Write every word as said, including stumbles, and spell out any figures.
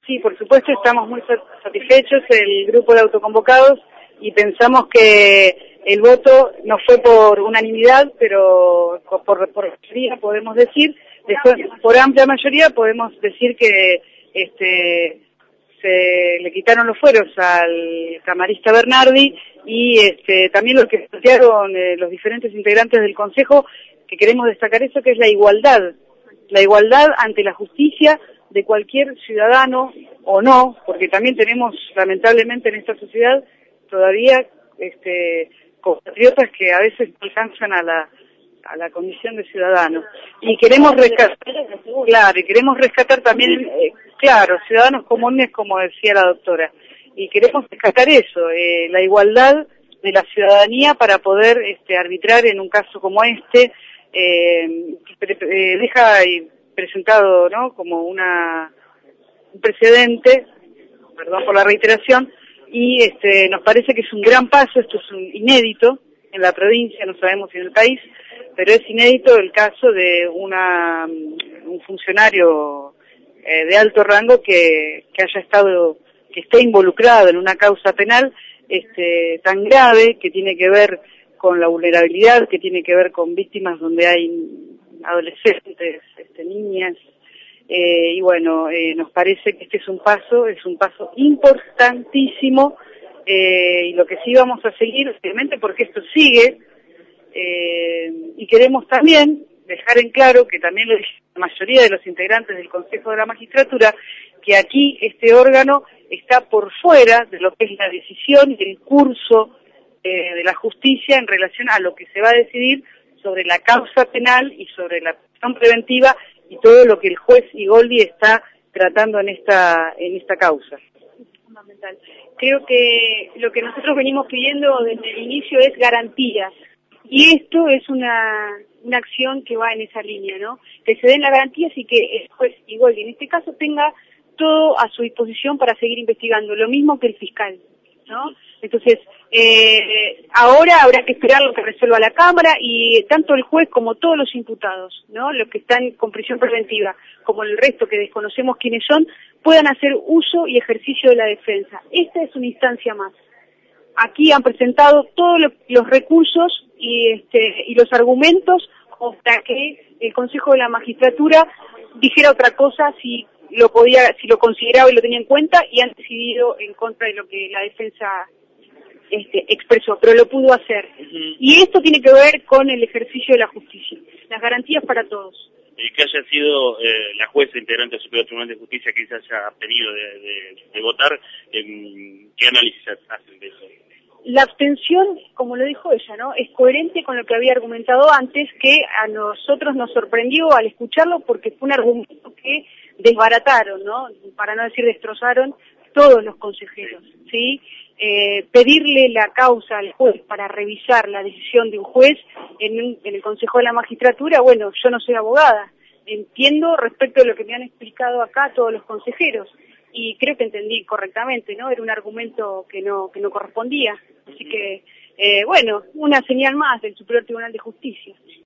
Sí, por supuesto, estamos muy satisfechos, el grupo de autoconvocados, y pensamos que el voto no fue por unanimidad, pero por, por mayoría podemos decir, después, por amplia mayoría podemos decir que este, se le quitaron los fueros al camarista Bernardi y este, también lo que plantearon eh, los diferentes integrantes del Consejo, que queremos destacar eso, que es la igualdad, la igualdad ante la justicia de cualquier ciudadano o no, porque también tenemos lamentablemente en esta sociedad todavía este, compatriotas que a veces no alcanzan a la a la condición de ciudadano, y queremos rescatar, claro, y queremos rescatar también, eh, claro, ciudadanos comunes, como decía la doctora, y queremos rescatar eso, eh, la igualdad de la ciudadanía para poder este, arbitrar en un caso como este, eh, pre eh, deja presentado, ¿no?, como una un precedente, perdón por la reiteración, y este, nos parece que es un gran paso, esto es un inédito en la provincia, no sabemos si en el país, pero es inédito el caso de una un funcionario eh, de alto rango que, que haya estado, que esté involucrado en una causa penal este, tan grave, que tiene que ver con la vulnerabilidad, que tiene que ver con víctimas donde hay adolescentes, este, niñas, eh, y bueno, eh, nos parece que este es un paso, es un paso importantísimo, eh, y lo que sí vamos a seguir, obviamente, porque esto sigue, eh, y queremos también dejar en claro, que también lo dice la mayoría de los integrantes del Consejo de la Magistratura, que aquí este órgano está por fuera de lo que es la decisión y el curso eh, de la justicia en relación a lo que se va a decidir sobre la causa penal y sobre la prisión preventiva y todo lo que el juez Igoldi está tratando en esta en esta causa. Es fundamental. Creo que lo que nosotros venimos pidiendo desde el inicio es garantías. Y esto es una, una acción que va en esa línea, ¿no? Que se den las garantías y que el juez Igoldi, en este caso, tenga todo a su disposición para seguir investigando, lo mismo que el fiscal, ¿no? Entonces, eh, ahora habrá que esperar lo que resuelva la Cámara y tanto el juez como todos los imputados, ¿no?, los que están con prisión preventiva, como el resto que desconocemos quiénes son, puedan hacer uso y ejercicio de la defensa. Esta es una instancia más. Aquí han presentado todos los recursos y, este, y los argumentos para que el Consejo de la Magistratura dijera otra cosa si lo podía, si lo consideraba y lo tenía en cuenta, y han decidido en contra de lo que la defensa este, expresó, pero lo pudo hacer. Uh-huh. Y esto tiene que ver con el ejercicio de la justicia, las garantías para todos. Y que haya sido eh, la jueza integrante del Superior Tribunal de Justicia que se haya abstenido de, de, de votar, eh, ¿qué análisis hacen de eso? La abstención, como lo dijo ella, ¿no?, es coherente con lo que había argumentado antes, que a nosotros nos sorprendió al escucharlo porque fue un argumento que desbarataron, ¿no?, para no decir destrozaron, todos los consejeros, ¿sí? Eh, pedirle la causa al juez para revisar la decisión de un juez en, un, en el Consejo de la Magistratura, bueno, yo no soy abogada, entiendo respecto de lo que me han explicado acá todos los consejeros, y creo que entendí correctamente, ¿no? Era un argumento que no que no correspondía. Así que, eh, bueno, una señal más del Superior Tribunal de Justicia.